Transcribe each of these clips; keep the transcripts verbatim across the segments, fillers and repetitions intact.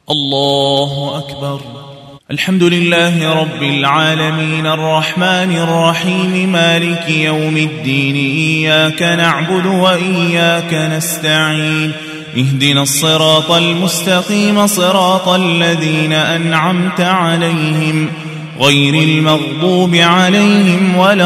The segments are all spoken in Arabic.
الله أكبر. الحمد لله رب العالمين الرحمن الرحيم مالك يوم الدين إياك نعبد وإياك نستعين اهدنا الصراط المستقيم صراط الذين أنعمت عليهم غير المغضوب عليهم ولا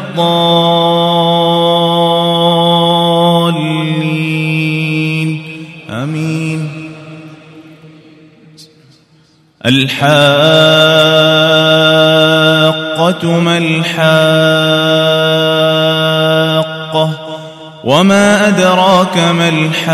الضالين آمين. الحاقة ما الحاقة وما أدراك ما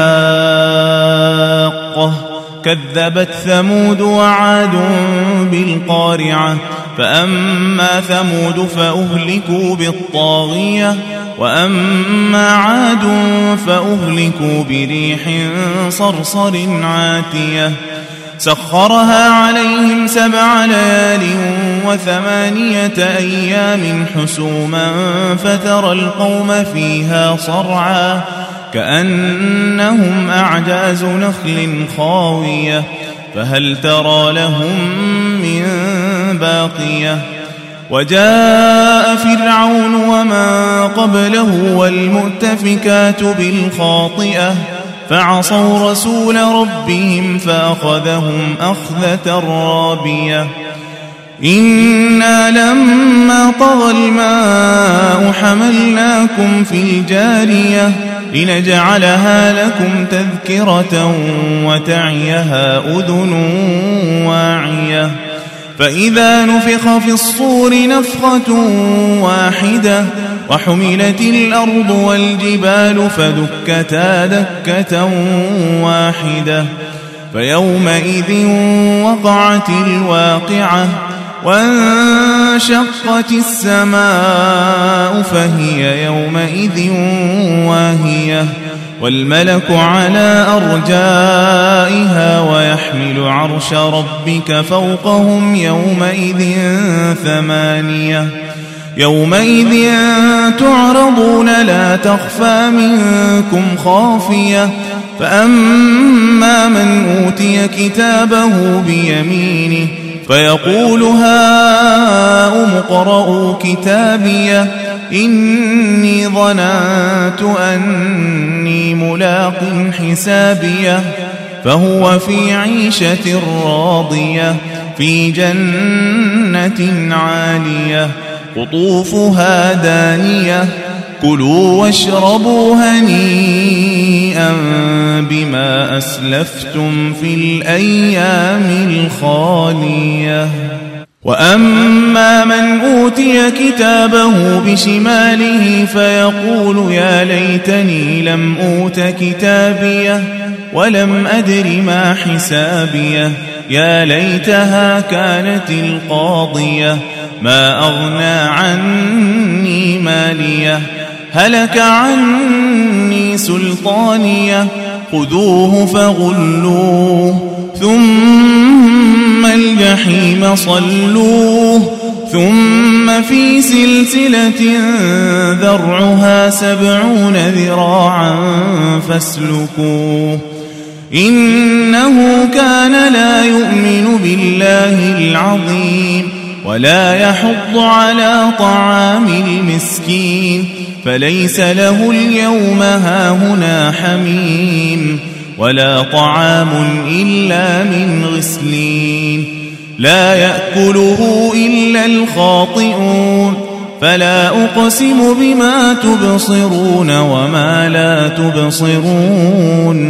الحاقة كذبت ثمود وعاد بالقارعة فأما ثمود فأهلكوا بالطاغية وأما عاد فأهلكوا بريح صرصر عاتية سخرها عليهم سبع ليال وثمانية أيام حسوما فترى القوم فيها صرعا كأنهم أعجاز نخل خاوية فهل ترى لهم من باقية وجاء فرعون ومن قبله والمؤتفكات بالخاطئة فعصوا رسول ربهم فأخذهم أخذة رابية إنا لما طغى الماء حملناكم في الجارية لنجعلها لكم تذكرة وتعيها أذن واعية فإذا نفخ في الصور نفخة واحدة وحملت الأرض والجبال فدكتا دكة واحدة فيومئذ وقعت الواقعة وانشقت السماء فهي يومئذ واهية والملك على أرجائها ويحمل عرش ربك فوقهم يومئذ ثمانية يومئذ تعرضون لا تخفى منكم خافية فأما من أوتي كتابه بيمينه فيقول هاؤم اقرءوا كتابيه إني ظننت أني ملاق حسابيه فهو في عيشة راضية في جنة عالية قطوفها دانية كلوا واشربوا هنيئا بما أسلفتم في الأيام الخالية وأما من أوتي كتابه بشماله فيقول يا ليتني لم أوت كتابيه ولم أدر ما حسابيه يا ليتها كانت القاضية ما أغنى عني ماليه هلك عني سلطانيه خذوه فغلوه ثم الجحيم صلوه ثم في سلسلة ذرعها سبعون ذراعا فاسلكوه إنه كان لا يؤمن بالله العظيم ولا يحض على طعام المسكين فليس له اليوم هاهنا حميم ولا طعام إلا من غسلين لا يأكله إلا الخاطئون فلا أقسم بما تبصرون وما لا تبصرون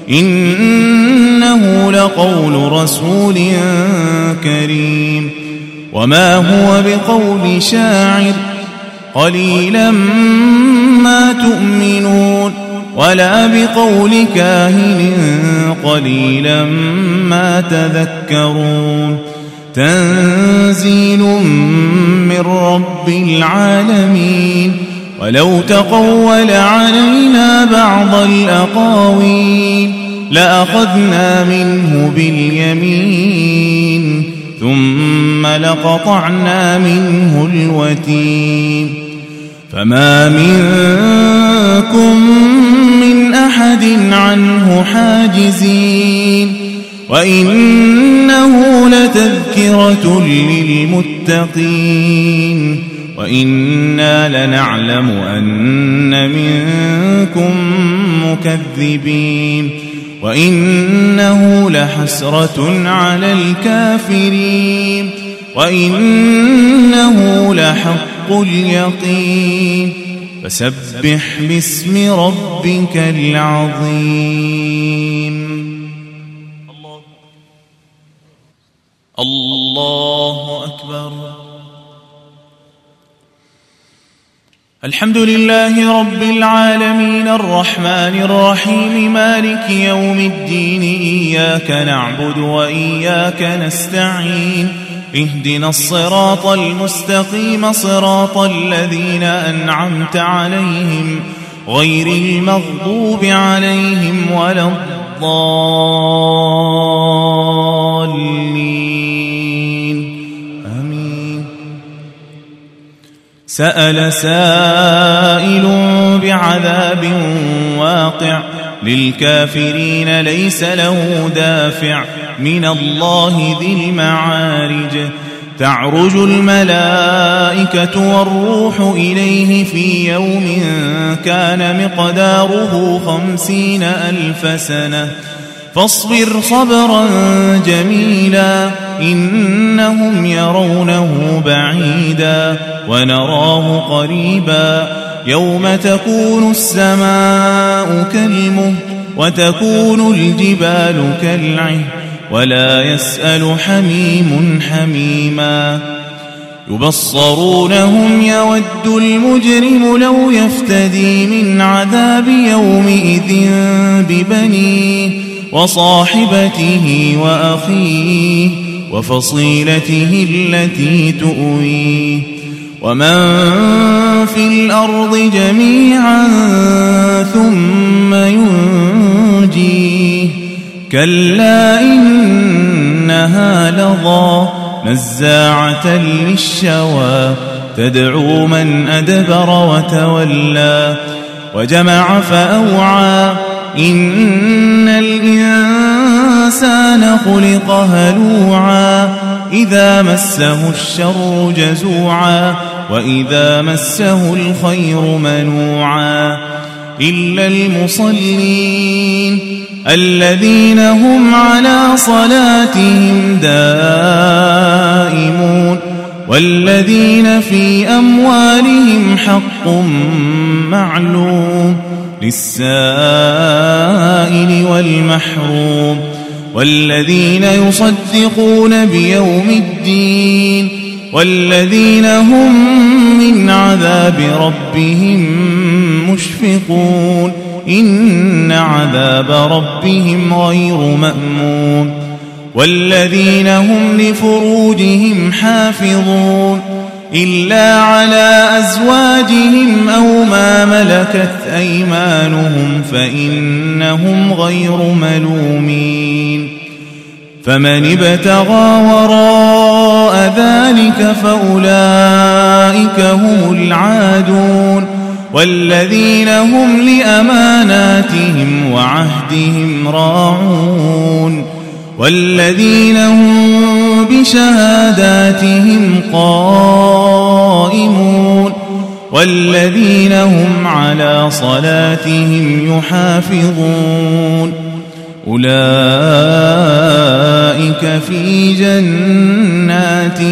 إنه لقول رسول كريم وما هو بقول شاعر قليلا ما تؤمنون ولا بقول كاهن قليلا ما تذكرون تنزيل من رب العالمين ولو تقول علينا بعض الأقاويل لأخذنا منه باليمين ثم لقطعنا منه الوتين فما منكم من أحد عنه حاجزين وإنه لتذكرة للمتقين وإنا لنعلم أن منكم مكذبين وإنه لحسرة على الكافرين وإنه لحق اليقين فسبح باسم ربك العظيم. الله أكبر. الحمد لله رب العالمين الرحمن الرحيم مالك يوم الدين إياك نعبد وإياك نستعين اهدنا الصراط المستقيم صراط الذين أنعمت عليهم غير المغضوب عليهم ولا الضالين آمين. سأل سائل بعذاب واقع للكافرين ليس له دافع من الله ذي المعارج تعرج الملائكة والروح إليه في يوم كان مقداره خمسين ألف سنة فاصبر صبرا جميلا إنهم يرونه بعيدا ونراه قريبا يوم تكون السماء كالمهل وتكون الجبال كالعهن ولا يسأل حميم حميما يبصرونهم يود المجرم لو يفتدي من عذاب يومئذ ببنيه وصاحبته وأخيه وفصيلته التي تؤويه ومن في الأرض جميعا ثم ينجيه كلا إنها لظى نزاعة للشوى تدعو من أدبر وتولى وجمع فأوعى إن الإنسان خلق هلوعا إذا مسه الشر جزوعا وإذا مسه الخير منوعا إلا المصلين الذين هم على صلاتهم دائمون والذين في أموالهم حق معلوم للسائل والمحروم والذين يصدقون بيوم الدين والذين هم من عذاب ربهم مشفقون إن عذاب ربهم غير مأمون والذين هم لفروجهم حافظون إلا على أزواجهم أو ما ملكت أيمانهم فإنهم غير ملومين فمن ابتغى وراء ذلك فأولئك هم العادون والذين هم لأماناتهم وعهدهم راعون والذين هم بشهاداتهم قائمون والذين هم على صلاتهم يحافظون أولئك في جنات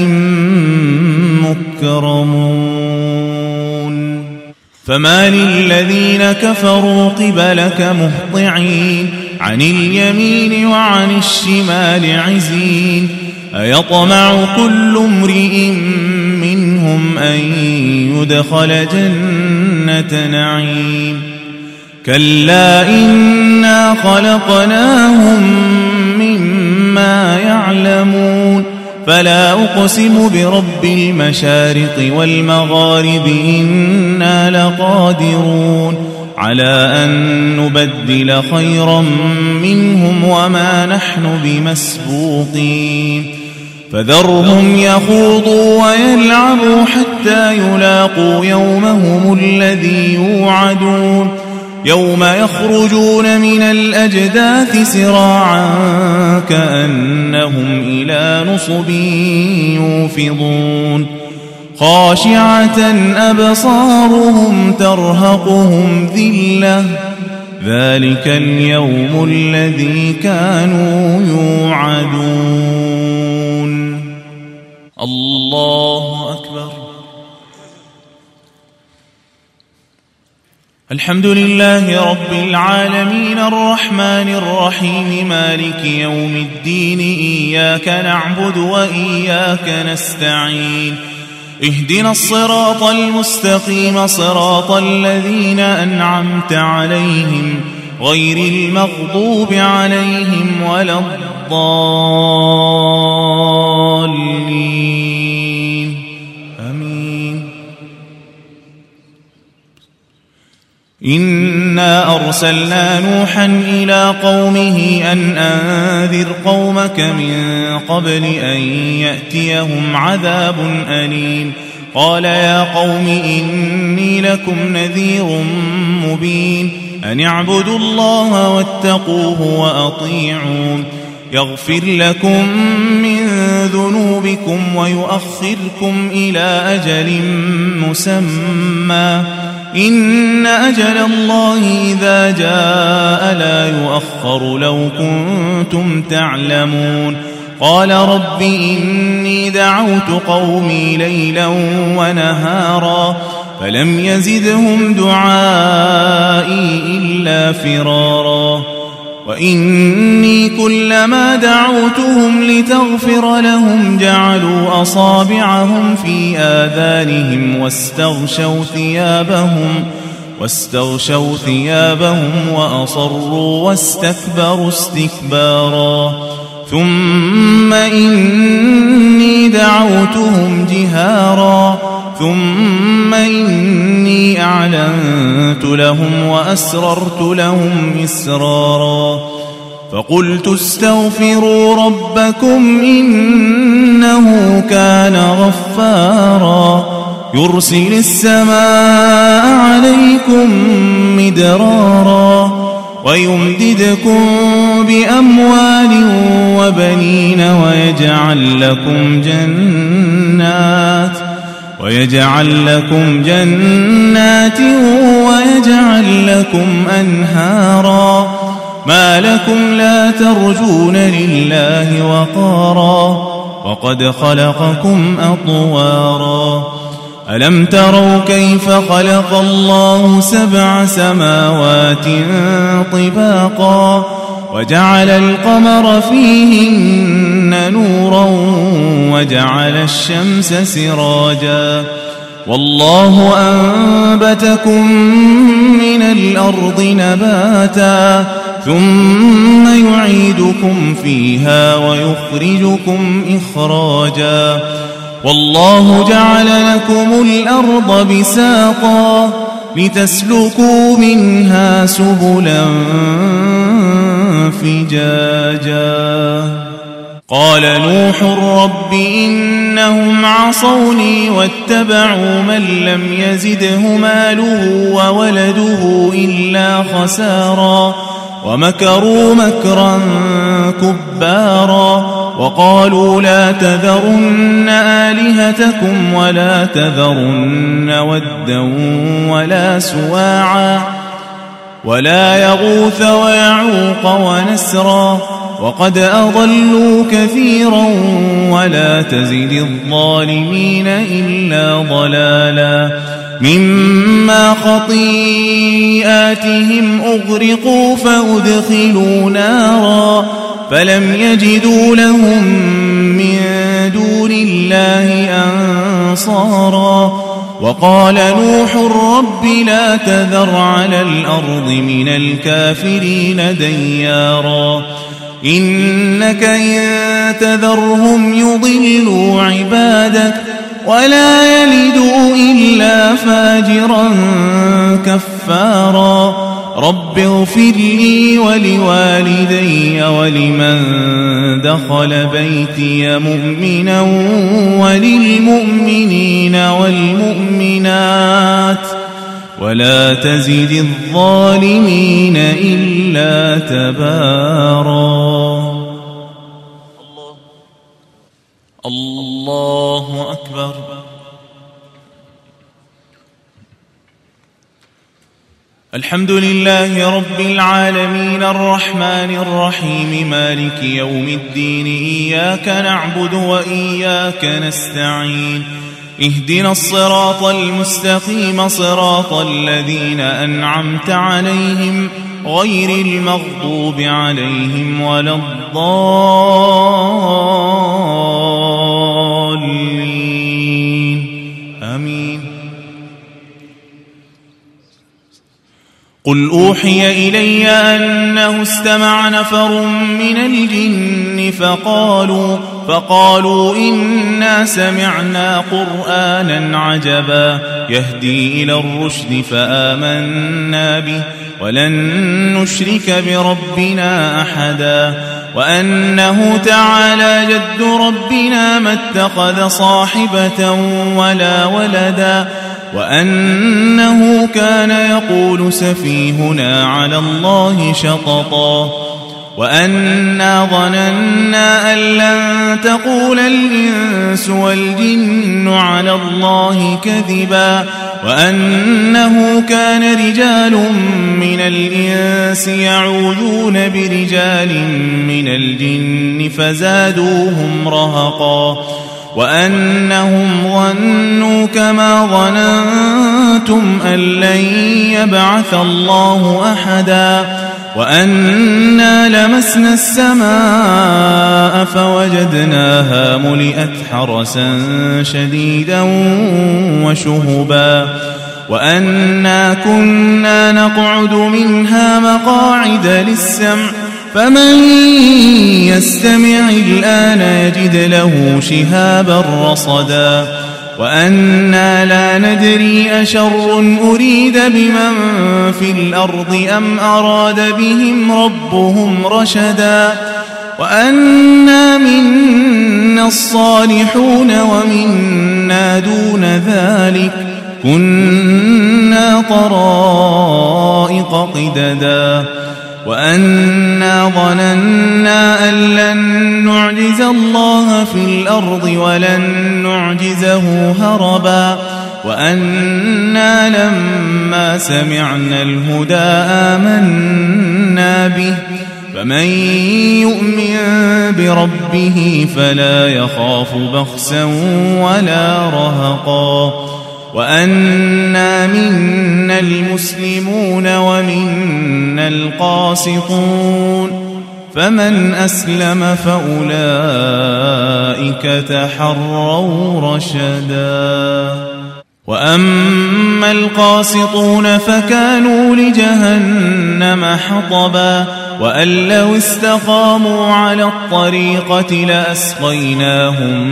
مكرمون فما للذين كفروا قبلك مهطعين عن اليمين وعن الشمال عزين أيطمع كل امرئ منهم أن يدخل جنة نعيم كلا إنا خلقناهم مما يعلمون فلا أقسم برب المشارق والمغارب إنا لقادرون على أن نبدل خيرا منهم وما نحن بمسبوقين فذرهم يخوضوا ويلعبوا حتى يلاقوا يومهم الذي يوعدون يوم يخرجون من الأجداث سراعا كأنهم إلى نصب يوفضون خاشعة أبصارهم ترهقهم ذلة ذلك اليوم الذي كانوا يوعدون. الله أكبر. الحمد لله رب العالمين الرحمن الرحيم مالك يوم الدين إياك نعبد وإياك نستعين اهدنا الصراط المستقيم صراط الذين أنعمت عليهم غير المغضوب عليهم ولا الضالين آمين. إنا أرسلنا نوحا إلى قومه أن أنذر قومك من قبل أن يأتيهم عذاب أليم. قال يا قوم إني لكم نذير مبين أن اعبدوا الله واتقوه وأطيعون يغفر لكم من ذنوبكم ويؤخركم إلى أجل مسمى إن أجل الله إذا جاء لا يؤخر لو كنتم تعلمون. قال رب إني دعوت قومي ليلا ونهارا فلم يزدهم دعائي إلا فرارا وإني كلما دعوتهم لتغفر لهم جعلوا أصابعهم في آذانهم واستغشوا ثيابهم واستغشوا ثيابهم وأصروا واستكبروا استكبارا ثم إني دعوتهم جهارا ثم إني أعلنت لهم وأسررت لهم إسرارا فقلت استغفروا ربكم إنه كان غفارا يرسل السماء عليكم مدرارا ويمددكم بأموال وبنين ويجعل لكم جنات ويجعل لكم جنات ويجعل لكم أنهارا ما لكم لا ترجون لله وقارا وقد خلقكم أطوارا ألم تروا كيف خلق الله سبع سماوات طباقا وجعل القمر فيهن نورا وجعل الشمس سراجا والله أنبتكم من الأرض نباتا ثم يعيدكم فيها ويخرجكم إخراجا والله جعل لكم الأرض بساطا لتسلكوا منها سبلا فجاجا قال نوح رب إنهم عصوني واتبعوا من لم يزده ماله وولده إلا خسارا ومكروا مكرا كبارا وقالوا لا تذرن آلهتكم ولا تذرن ودا ولا سواعا ولا يغوث ويعوق ونسرا وقد أضلوا كثيرا ولا تزد الظالمين إلا ضلالا مما خطيئاتهم أغرقوا فأدخلوا نارا فلم يجدوا لهم من دون الله أنصارا وقال نوح رب لا تذر على الأرض من الكافرين ديارا إنك إن تذرهم يضلوا عبادك ولا يلدوا إلا فاجرا كفارا رب اغفر لي ولوالدي ولمن دخل بيتي مؤمنا وللمؤمنين والمؤمنات ولا تزد الظالمين إلا تبارا. الله أكبر. الحمد لله رب العالمين الرحمن الرحيم مالك يوم الدين إياك نعبد وإياك نستعين اهدنا الصراط المستقيم صراط الذين أنعمت عليهم غير المغضوب عليهم ولا الضالين آمين. قل أوحي إلي أنه استمع نفر من الجن فقالوا فقالوا إنا سمعنا قرآنا عجبا يهدي إلى الرشد فآمنا به ولن نشرك بربنا أحدا وأنه تعالى جد ربنا ما اتخذ صاحبة ولا ولدا وأنه كان يقول سفيهنا على الله شططا وأنا ظننا أن لن تقول الإنس والجن على الله كذبا وأنه كان رجال من الإنس يعوذون برجال من الجن فزادوهم رهقا وأنهم ظنوا كما ظننتم أن لن يبعث الله أحدا وأنا لمسنا السماء فوجدناها ملئت حرسا شديدا وشهبا وأنا كنا نقعد منها مقاعد للسمع فمن يستمع الآن يجد له شهابا رصدا وأنا لا ندري أشر أريد بمن في الأرض أم أراد بهم ربهم رشدا وأنا منا الصالحون ومنا دون ذلك كنا طرائق قددا وأنا ظننا أن لن نعجز الله في الأرض ولن نعجزه هربا وأنا لما سمعنا الهدى آمنا به فمن يؤمن بربه فلا يخاف بخسا ولا رهقا وأنا منا المسلمون ومنا القاسطون فمن أسلم فأولئك تحروا رشدا وأما القاسطون فكانوا لجهنم حطبا وأن لو استقاموا على الطريقة لأسقيناهم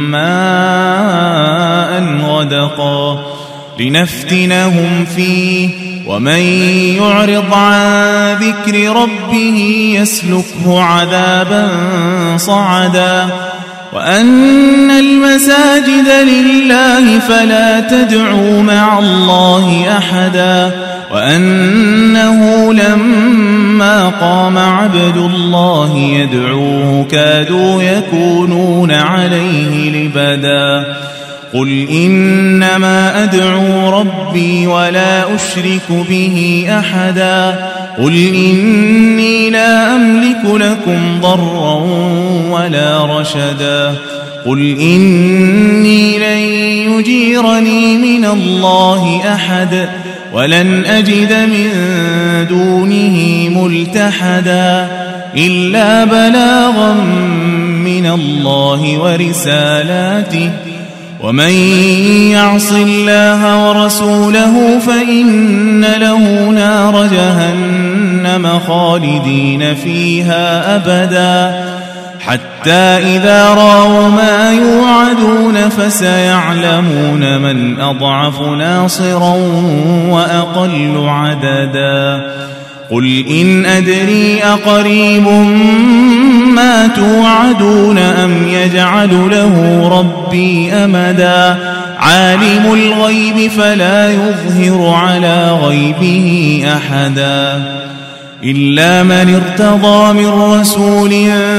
ماء غدقا لنفتنهم فيه ومن يعرض عن ذكر ربه يسلكه عذابا صعدا وأن المساجد لله فلا تدعوا مع الله أحدا وأنه لما قام عبد الله يدعوه كادوا يكونون عليه لبدا قل إنما أدعو ربي ولا أشرك به أحدا قل إني لا أملك لكم ضرا ولا رشدا قل إني لن يجيرني من الله أحد ولن أجد من دونه ملتحدا إلا بلاغا من الله ورسالاته ومن يعص الله ورسوله فإن له نار جهنم خالدين فيها أبدا حتى إذا رأوا ما يوعدون فسيعلمون من أضعف ناصرا وأقل عددا قل إن أدري أقريب ما توعدون أم يجعل له ربي أمدا عالم الغيب فلا يظهر على غيبه أحدا إلا من ارتضى من رسول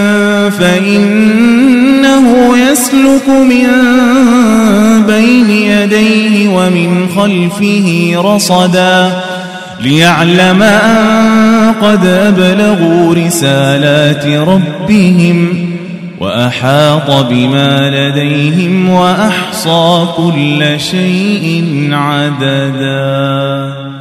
فإنه يسلك من بين يديه ومن خلفه رصدا ليعلم أن قد أبلغوا رسالات ربهم وأحاط بما لديهم وأحصى كل شيء عددا.